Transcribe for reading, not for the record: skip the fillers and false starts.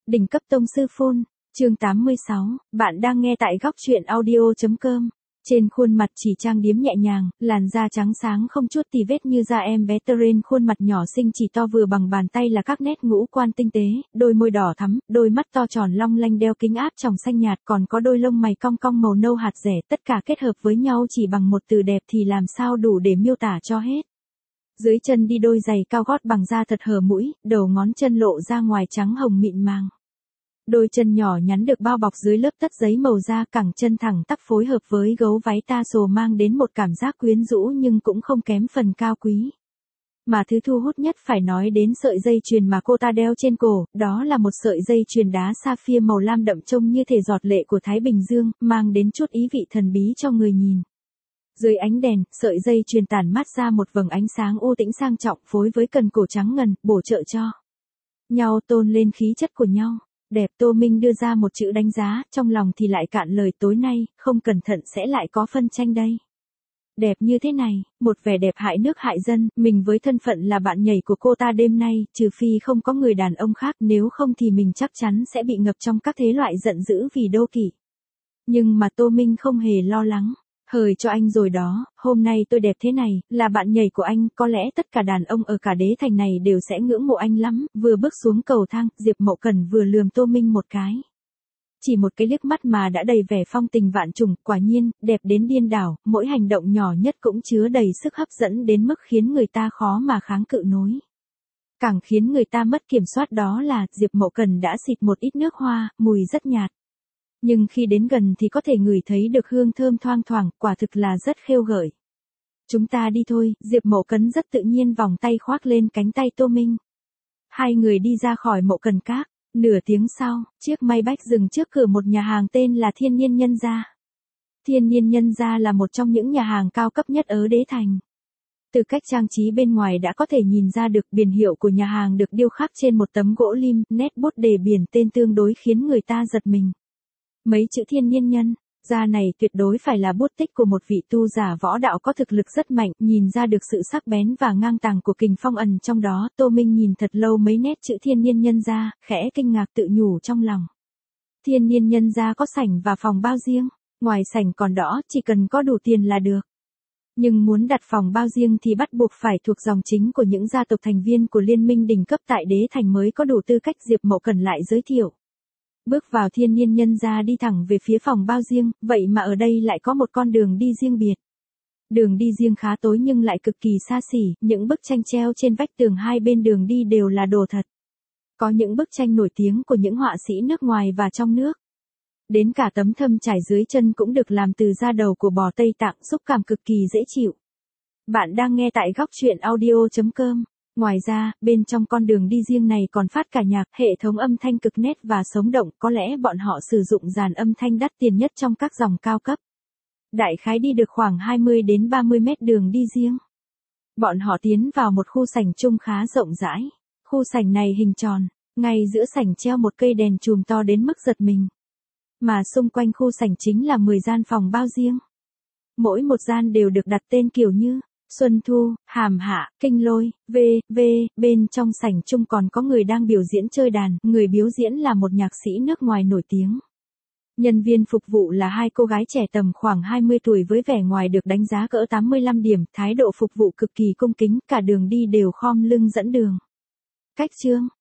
Đỉnh cấp tông sư phun, chương 86, bạn đang nghe tại góc truyện audio.com. Trên khuôn mặt chỉ trang điểm nhẹ nhàng, làn da trắng sáng không chút tì vết như da em bé Terrain, khuôn mặt nhỏ xinh chỉ to vừa bằng bàn tay là các nét ngũ quan tinh tế, đôi môi đỏ thắm, đôi mắt to tròn long lanh đeo kính áp tròng xanh nhạt, còn có đôi lông mày cong cong màu nâu hạt dẻ, tất cả kết hợp với nhau chỉ bằng một từ đẹp thì làm sao đủ để miêu tả cho hết. Dưới chân đi đôi giày cao gót bằng da thật hở mũi, đầu ngón chân lộ ra ngoài trắng hồng mịn màng. Đôi chân nhỏ nhắn được bao bọc dưới lớp tất giấy màu da, cẳng chân thẳng tắp phối hợp với gấu váy tassel mang đến một cảm giác quyến rũ nhưng cũng không kém phần cao quý. Mà thứ thu hút nhất phải nói đến sợi dây chuyền mà cô ta đeo trên cổ, đó là một sợi dây chuyền đá sapphire màu lam đậm trông như thể giọt lệ của Thái Bình Dương, mang đến chút ý vị thần bí cho người nhìn. Dưới ánh đèn, sợi dây chuyền tản mát ra một vầng ánh sáng u tĩnh sang trọng phối với cần cổ trắng ngần, bổ trợ cho nhau tôn lên khí chất của nhau. Đẹp. Tô Minh đưa ra một chữ đánh giá, trong lòng thì lại cạn lời, tối nay, không cẩn thận sẽ lại có phân tranh đây. Đẹp như thế này, một vẻ đẹp hại nước hại dân, mình với thân phận là bạn nhảy của cô ta đêm nay, trừ phi không có người đàn ông khác, nếu không thì mình chắc chắn sẽ bị ngập trong các thế loại giận dữ vì đô kỵ. Nhưng mà Tô Minh không hề lo lắng. Hời cho anh rồi đó, hôm nay tôi đẹp thế này, là bạn nhảy của anh, có lẽ tất cả đàn ông ở cả đế thành này đều sẽ ngưỡng mộ anh lắm. Vừa bước xuống cầu thang, Diệp Mậu Cần vừa lườm Tô Minh một cái. Chỉ một cái liếc mắt mà đã đầy vẻ phong tình vạn trùng, quả nhiên, đẹp đến điên đảo, mỗi hành động nhỏ nhất cũng chứa đầy sức hấp dẫn đến mức khiến người ta khó mà kháng cự nổi. Càng khiến người ta mất kiểm soát đó là, Diệp Mậu Cần đã xịt một ít nước hoa, mùi rất nhạt. Nhưng khi đến gần thì có thể ngửi thấy được hương thơm thoang thoảng, quả thực là rất khêu gợi. Chúng ta đi thôi, Diệp Mậu Cần rất tự nhiên vòng tay khoác lên cánh tay Tô Minh. Hai người đi ra khỏi Mậu Cần Các. Nửa tiếng sau, chiếc Maybach dừng trước cửa một nhà hàng tên là Thiên Nhiên Nhân Gia. Thiên Nhiên Nhân Gia là một trong những nhà hàng cao cấp nhất ở đế thành. Từ cách trang trí bên ngoài đã có thể nhìn ra được biển hiệu của nhà hàng được điêu khắc trên một tấm gỗ lim, nét bút đề biển tên tương đối khiến người ta giật mình. Mấy chữ Thiên Nhiên Nhân Gia này tuyệt đối phải là bút tích của một vị tu giả võ đạo có thực lực rất mạnh, nhìn ra được sự sắc bén và ngang tàng của kình phong ẩn trong đó. Tô Minh nhìn thật lâu mấy nét chữ Thiên Nhiên Nhân Gia, khẽ kinh ngạc tự nhủ trong lòng. Thiên Nhiên Nhân Gia có sảnh và phòng bao riêng, ngoài sảnh còn đỏ, chỉ cần có đủ tiền là được. Nhưng muốn đặt phòng bao riêng thì bắt buộc phải thuộc dòng chính của những gia tộc thành viên của liên minh đỉnh cấp tại đế thành mới có đủ tư cách. Diệp Mậu Cần lại giới thiệu. Bước vào Thiên Nhiên Nhân Gia đi thẳng về phía phòng bao riêng, vậy mà ở đây lại có một con đường đi riêng biệt. Đường đi riêng khá tối nhưng lại cực kỳ xa xỉ, những bức tranh treo trên vách tường hai bên đường đi đều là đồ thật. Có những bức tranh nổi tiếng của những họa sĩ nước ngoài và trong nước. Đến cả tấm thâm trải dưới chân cũng được làm từ da đầu của bò Tây Tạng, xúc cảm cực kỳ dễ chịu. Bạn đang nghe tại góc truyện audio.com. Ngoài ra, bên trong con đường đi riêng này còn phát cả nhạc, hệ thống âm thanh cực nét và sống động, có lẽ bọn họ sử dụng dàn âm thanh đắt tiền nhất trong các dòng cao cấp. Đại khái đi được khoảng 20 đến 30 mét đường đi riêng. Bọn họ tiến vào một khu sảnh chung khá rộng rãi. Khu sảnh này hình tròn, ngay giữa sảnh treo một cây đèn chùm to đến mức giật mình. Mà xung quanh khu sảnh chính là 10 gian phòng bao riêng. Mỗi một gian đều được đặt tên kiểu như Xuân Thu, Hàm Hạ, Kinh Lôi, v.v. Bên trong sảnh chung còn có người đang biểu diễn chơi đàn, người biểu diễn là một nhạc sĩ nước ngoài nổi tiếng. Nhân viên phục vụ là hai cô gái trẻ tầm khoảng 20 tuổi với vẻ ngoài được đánh giá cỡ 85 điểm, thái độ phục vụ cực kỳ cung kính, cả đường đi đều khom lưng dẫn đường. Cách chương